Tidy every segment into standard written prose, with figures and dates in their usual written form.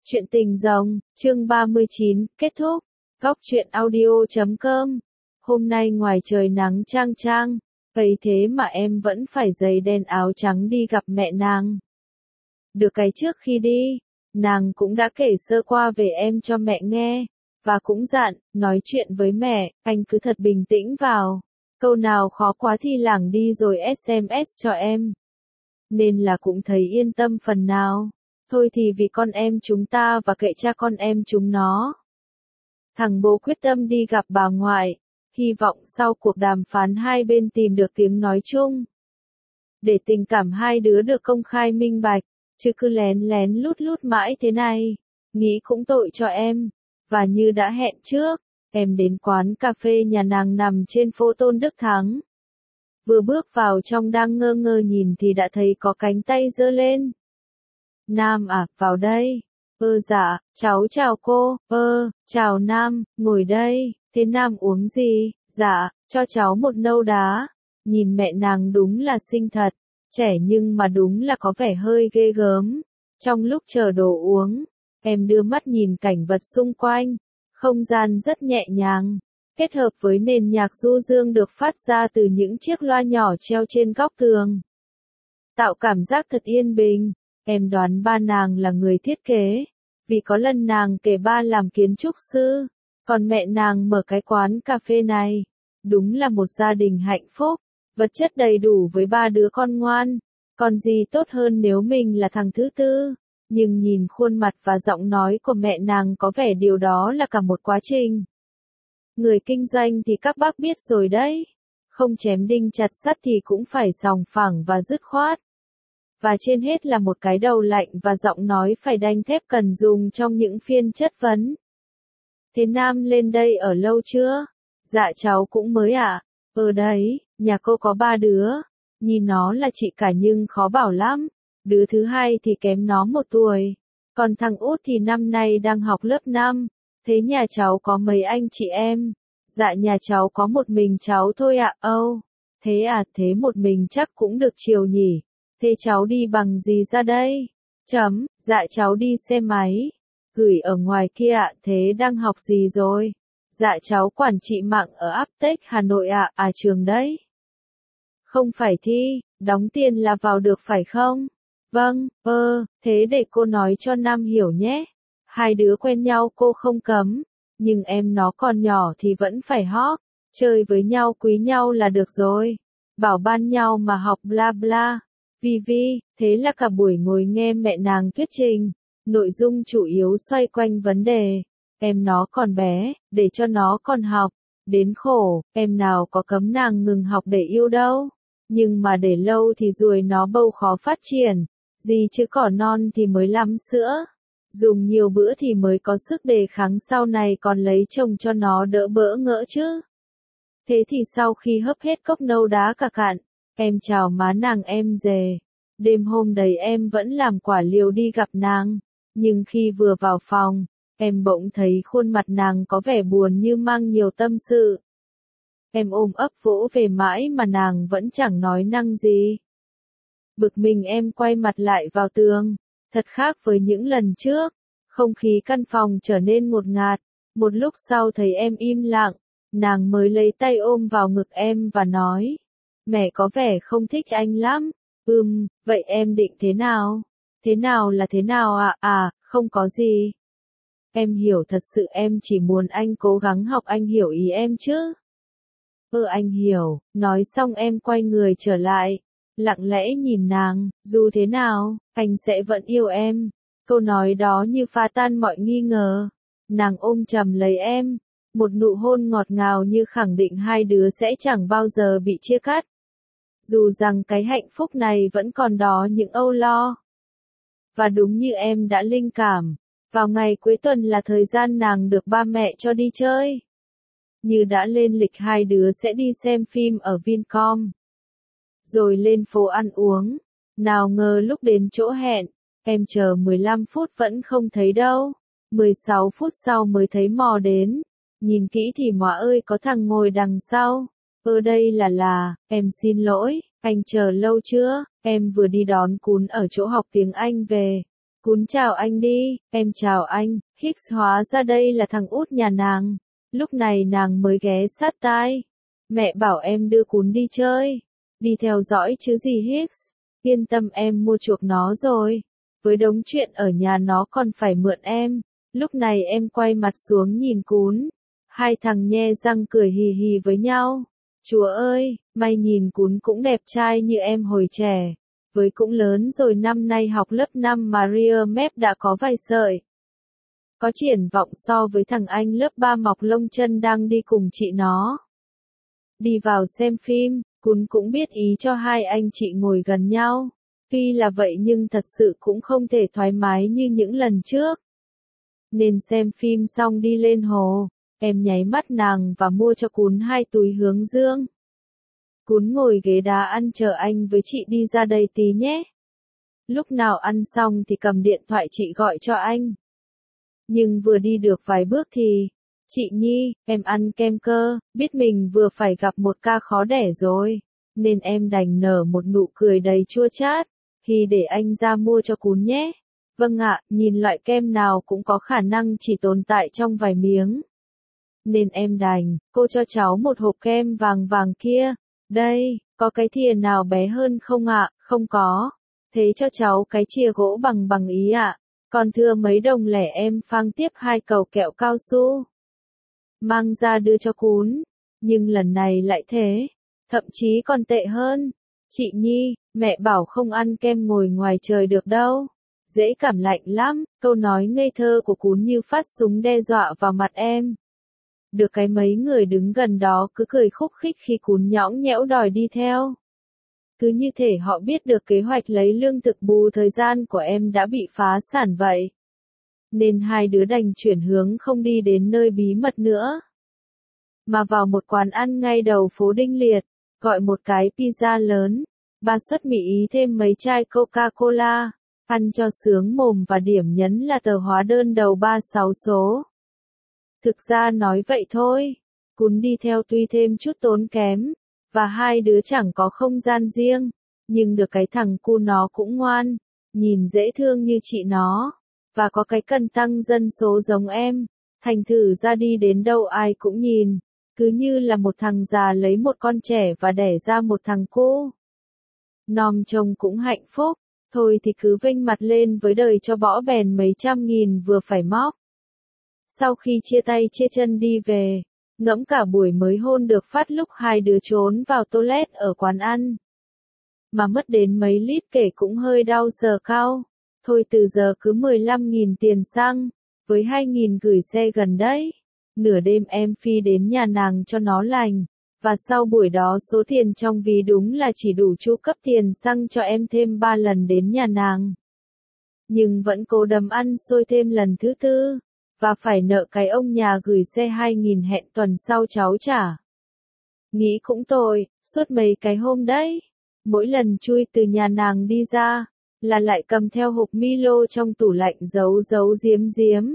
Chuyện tình rồng, chương 39, kết thúc. Góc truyện audio.com. Hôm nay ngoài trời nắng chang chang, vậy thế mà em vẫn phải giày đen áo trắng đi gặp mẹ nàng. Được cái trước khi đi, nàng cũng đã kể sơ qua về em cho mẹ nghe, và cũng dặn, nói chuyện với mẹ, anh cứ thật bình tĩnh vào. Câu nào khó quá thì lảng đi rồi SMS cho em. Nên là cũng thấy yên tâm phần nào. Thôi thì vì con em chúng ta và kệ cha con em chúng nó. Thằng bố quyết tâm đi gặp bà ngoại, hy vọng sau cuộc đàm phán hai bên tìm được tiếng nói chung. Để tình cảm hai đứa được công khai minh bạch, chứ cứ lén lén lút lút mãi thế này, nghĩ cũng tội cho em. Và như đã hẹn trước, em đến quán cà phê nhà nàng nằm trên phố Tôn Đức Thắng. Vừa bước vào trong đang ngơ ngơ nhìn thì đã thấy có cánh tay giơ lên. Nam à, vào đây. Dạ, cháu chào cô. Chào Nam, ngồi đây. Thế Nam uống gì? Dạ, cho cháu một nâu đá. Nhìn mẹ nàng đúng là xinh thật, trẻ nhưng mà đúng là có vẻ hơi ghê gớm. Trong lúc chờ đồ uống, em đưa mắt nhìn cảnh vật xung quanh, không gian rất nhẹ nhàng, kết hợp với nền nhạc du dương được phát ra từ những chiếc loa nhỏ treo trên góc tường. Tạo cảm giác thật yên bình. Em đoán ba nàng là người thiết kế, vì có lần nàng kể ba làm kiến trúc sư, còn mẹ nàng mở cái quán cà phê này. Đúng là một gia đình hạnh phúc, vật chất đầy đủ với ba đứa con ngoan. Còn gì tốt hơn nếu mình là thằng thứ tư. Nhưng nhìn khuôn mặt và giọng nói của mẹ nàng có vẻ điều đó là cả một quá trình. Người kinh doanh thì các bác biết rồi đấy. Không chém đinh chặt sắt thì cũng phải sòng phẳng và dứt khoát. Và trên hết là một cái đầu lạnh và giọng nói phải đanh thép cần dùng trong những phiên chất vấn. Thế Nam lên đây ở lâu chưa? Dạ cháu cũng mới ạ. Đấy, nhà cô có ba đứa. Nhìn nó là chị cả nhưng khó bảo lắm. Đứa thứ hai thì kém nó 1 tuổi. Còn thằng út thì năm nay đang học lớp 5. Thế nhà cháu có mấy anh chị em? Dạ nhà cháu có một mình cháu thôi ạ. Thế à, thế một mình chắc cũng được chiều nhỉ. Thế cháu đi bằng gì ra đây? Dạ cháu đi xe máy. Gửi ở ngoài kia ạ. Thế đang học gì rồi? Dạ cháu quản trị mạng ở Aptech Hà Nội ạ. Trường đấy. Không phải thi, đóng tiền là vào được phải không? Vâng, thế để cô nói cho Nam hiểu nhé. Hai đứa quen nhau cô không cấm, nhưng em nó còn nhỏ thì vẫn phải hót, chơi với nhau quý nhau là được rồi. Bảo ban nhau mà học bla bla. Vi, thế là cả buổi ngồi nghe mẹ nàng thuyết trình, nội dung chủ yếu xoay quanh vấn đề, em nó còn bé, để cho nó còn học, đến khổ, em nào có cấm nàng ngừng học để yêu đâu, nhưng mà để lâu thì ruồi nó bâu khó phát triển, gì chứ cỏ non thì mới lắm sữa, dùng nhiều bữa thì mới có sức đề kháng sau này còn lấy chồng cho nó đỡ bỡ ngỡ chứ. Thế thì sau khi hấp hết cốc nâu đá cả cạn, em chào má nàng em về. Đêm hôm đấy em vẫn làm quả liều đi gặp nàng. Nhưng khi vừa vào phòng, em bỗng thấy khuôn mặt nàng có vẻ buồn như mang nhiều tâm sự. Em ôm ấp vỗ về mãi mà nàng vẫn chẳng nói năng gì. Bực mình em quay mặt lại vào tường. Thật khác với những lần trước. Không khí căn phòng trở nên ngột ngạt. Một lúc sau thấy em im lặng, nàng mới lấy tay ôm vào ngực em và nói. Mẹ có vẻ không thích anh lắm. Vậy em định thế nào? Thế nào là thế nào ạ? Không có gì. Em hiểu thật sự em chỉ muốn anh cố gắng học anh hiểu ý em chứ. Anh hiểu, nói xong em quay người trở lại, lặng lẽ nhìn nàng, dù thế nào, anh sẽ vẫn yêu em. Câu nói đó như phá tan mọi nghi ngờ. Nàng ôm chầm lấy em, một nụ hôn ngọt ngào như khẳng định hai đứa sẽ chẳng bao giờ bị chia cắt. Dù rằng cái hạnh phúc này vẫn còn đó những âu lo. Và đúng như em đã linh cảm, vào ngày cuối tuần là thời gian nàng được ba mẹ cho đi chơi. Như đã lên lịch hai đứa sẽ đi xem phim ở Vincom. Rồi lên phố ăn uống. Nào ngờ lúc đến chỗ hẹn, em chờ 15 phút vẫn không thấy đâu. 16 phút sau mới thấy mò đến. Nhìn kỹ thì móa ơi có thằng ngồi đằng sau. Đây là, em xin lỗi, anh chờ lâu chưa, em vừa đi đón cún ở chỗ học tiếng Anh về. Cún chào anh đi, em chào anh, Hicks hóa ra đây là thằng út nhà nàng. Lúc này nàng mới ghé sát tai. Mẹ bảo em đưa Cún đi chơi. Đi theo dõi chứ gì Hicks. Yên tâm em mua chuộc nó rồi. Với đống chuyện ở nhà nó còn phải mượn em. Lúc này em quay mặt xuống nhìn Cún. Hai thằng nhe răng cười hì hì với nhau. Chúa ơi, may nhìn Cún cũng đẹp trai như em hồi trẻ. Với cũng lớn rồi năm nay học lớp 5 mà rear mép đã có vài sợi. Có triển vọng so với thằng anh lớp 3 mọc lông chân đang đi cùng chị nó. Đi vào xem phim, Cún cũng biết ý cho hai anh chị ngồi gần nhau. Tuy là vậy nhưng thật sự cũng không thể thoải mái như những lần trước. Nên xem phim xong đi lên hồ, em nháy mắt nàng và mua cho Cún 2 túi hướng dương. Cún ngồi ghế đá ăn chờ anh với chị đi ra đây tí nhé. Lúc nào ăn xong thì cầm điện thoại chị gọi cho anh. Nhưng vừa đi được vài bước thì, chị Nhi, em ăn kem cơ, biết mình vừa phải gặp một ca khó đẻ rồi, nên em đành nở một nụ cười đầy chua chát, thì để anh ra mua cho Cún nhé. Vâng ạ, nhìn loại kem nào cũng có khả năng chỉ tồn tại trong vài miếng. Nên em đành, cô cho cháu một hộp kem vàng vàng kia. Đây, có cái thìa nào bé hơn không ạ? Không có. Thế cho cháu cái chìa gỗ bằng ý ạ. Còn thưa mấy đồng lẻ em phang tiếp 2 cầu kẹo cao su. Mang ra đưa cho Cún. Nhưng lần này lại thế. Thậm chí còn tệ hơn. Chị Nhi, mẹ bảo không ăn kem ngồi ngoài trời được đâu. Dễ cảm lạnh lắm. Câu nói ngây thơ của Cún như phát súng đe dọa vào mặt em. Được cái mấy người đứng gần đó cứ cười khúc khích khi Cún nhõng nhẽo đòi đi theo. Cứ như thể họ biết được kế hoạch lấy lương thực bù thời gian của em đã bị phá sản vậy. Nên hai đứa đành chuyển hướng không đi đến nơi bí mật nữa. Mà vào một quán ăn ngay đầu phố Đinh Liệt, gọi một cái pizza lớn, 3 suất mì ý thêm mấy chai Coca-Cola, ăn cho sướng mồm và điểm nhấn là tờ hóa đơn đầu 36 số. Thực ra nói vậy thôi, Cún đi theo tuy thêm chút tốn kém, và hai đứa chẳng có không gian riêng, nhưng được cái thằng cu nó cũng ngoan, nhìn dễ thương như chị nó, và có cái cần tăng dân số giống em, thành thử ra đi đến đâu ai cũng nhìn, cứ như là một thằng già lấy một con trẻ và đẻ ra một thằng cu. Nom trông cũng hạnh phúc, thôi thì cứ vênh mặt lên với đời cho bỏ bèn mấy trăm nghìn vừa phải móc. Sau khi chia tay chia chân đi về, ngẫm cả buổi mới hôn được phát lúc hai đứa trốn vào toilet ở quán ăn. Mà mất đến mấy lít kể cũng hơi đau sờ cao. Thôi từ giờ cứ 15.000 tiền xăng, với 2.000 gửi xe gần đấy. Nửa đêm em phi đến nhà nàng cho nó lành. Và sau buổi đó số tiền trong ví đúng là chỉ đủ chu cấp tiền xăng cho em thêm 3 lần đến nhà nàng. Nhưng vẫn cố đấm ăn xôi thêm lần thứ 4. Và phải nợ cái ông nhà gửi xe 2.000 hẹn tuần sau cháu trả. Nghĩ cũng tội, suốt mấy cái hôm đấy. Mỗi lần chui từ nhà nàng đi ra, là lại cầm theo hộp Milo trong tủ lạnh giấu giếm.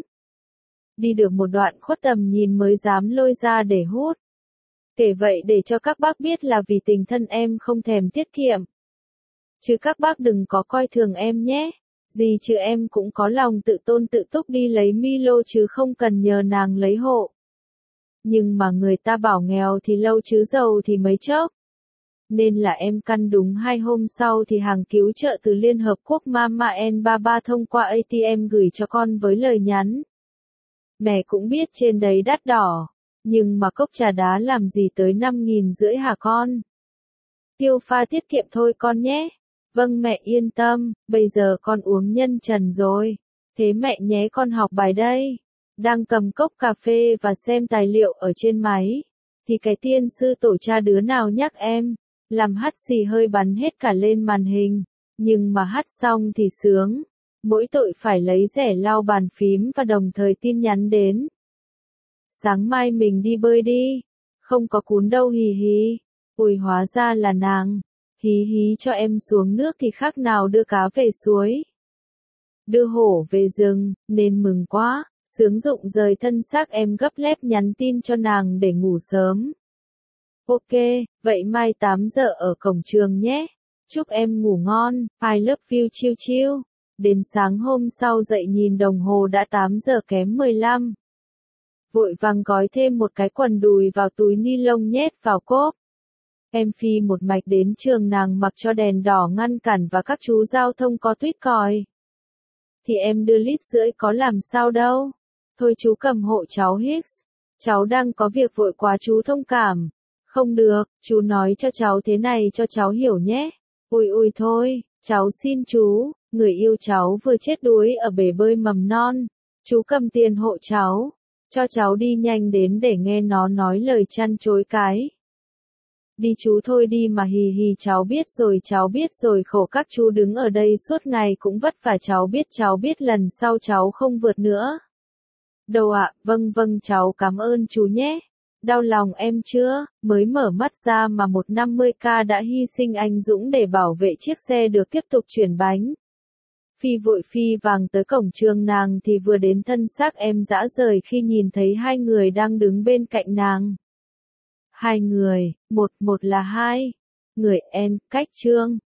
Đi được một đoạn khuất tầm nhìn mới dám lôi ra để hút. Kể vậy để cho các bác biết là vì tình thân em không thèm tiết kiệm. Chứ các bác đừng có coi thường em nhé. Gì chứ em cũng có lòng tự tôn tự túc đi lấy Milo chứ không cần nhờ nàng lấy hộ. Nhưng mà người ta bảo nghèo thì lâu chứ giàu thì mấy chốc. Nên là em căn đúng 2 hôm sau thì hàng cứu trợ từ Liên Hợp Quốc Mama N33 thông qua ATM gửi cho con với lời nhắn. Mẹ cũng biết trên đấy đắt đỏ, nhưng mà cốc trà đá làm gì tới 5.500 hả con? Tiêu pha tiết kiệm thôi con nhé. Vâng mẹ yên tâm, bây giờ con uống nhân trần rồi. Thế mẹ nhé con học bài đây. Đang cầm cốc cà phê và xem tài liệu ở trên máy. Thì cái tiên sư tổ cha đứa nào nhắc em. Làm hắt xì hơi bắn hết cả lên màn hình. Nhưng mà hắt xong thì sướng. Mỗi tội phải lấy rẻ lau bàn phím và đồng thời tin nhắn đến. Sáng mai mình đi bơi đi. Không có Cún đâu hì hì. Ui hóa ra là nàng. Hí hí cho em xuống nước thì khác nào đưa cá về suối. Đưa hổ về rừng, nên mừng quá, sướng rụng rời thân xác em gấp lép nhắn tin cho nàng để ngủ sớm. Ok, vậy mai 8 giờ ở cổng trường nhé. Chúc em ngủ ngon, I love you chill chill. Đến sáng hôm sau dậy nhìn đồng hồ đã 8 giờ kém 15. Vội vàng gói thêm một cái quần đùi vào túi ni lông nhét vào cốp. Em phi một mạch đến trường, nàng mặc cho đèn đỏ ngăn cản và các chú giao thông có tuýt còi. Thì em đưa 1,5 lít có làm sao đâu. Thôi chú cầm hộ cháu Hicks. Cháu đang có việc vội quá chú thông cảm. Không được, chú nói cho cháu thế này cho cháu hiểu nhé. Ôi ôi thôi, cháu xin chú, người yêu cháu vừa chết đuối ở bể bơi mầm non. Chú cầm tiền hộ cháu, cho cháu đi nhanh đến để nghe nó nói lời chăn chối cái. Đi chú thôi đi mà hì hì, cháu biết rồi, khổ các chú đứng ở đây suốt ngày cũng vất vả, cháu biết lần sau cháu không vượt nữa. Đâu ạ, vâng vâng cháu cảm ơn chú nhé. Đau lòng em chưa, mới mở mắt ra mà 150k đã hy sinh anh dũng để bảo vệ chiếc xe được tiếp tục chuyển bánh. Phi vội phi vàng tới cổng trường nàng thì vừa đến thân xác em dã rời khi nhìn thấy hai người đang đứng bên cạnh nàng. Hai người, một là hai người, cách Trương.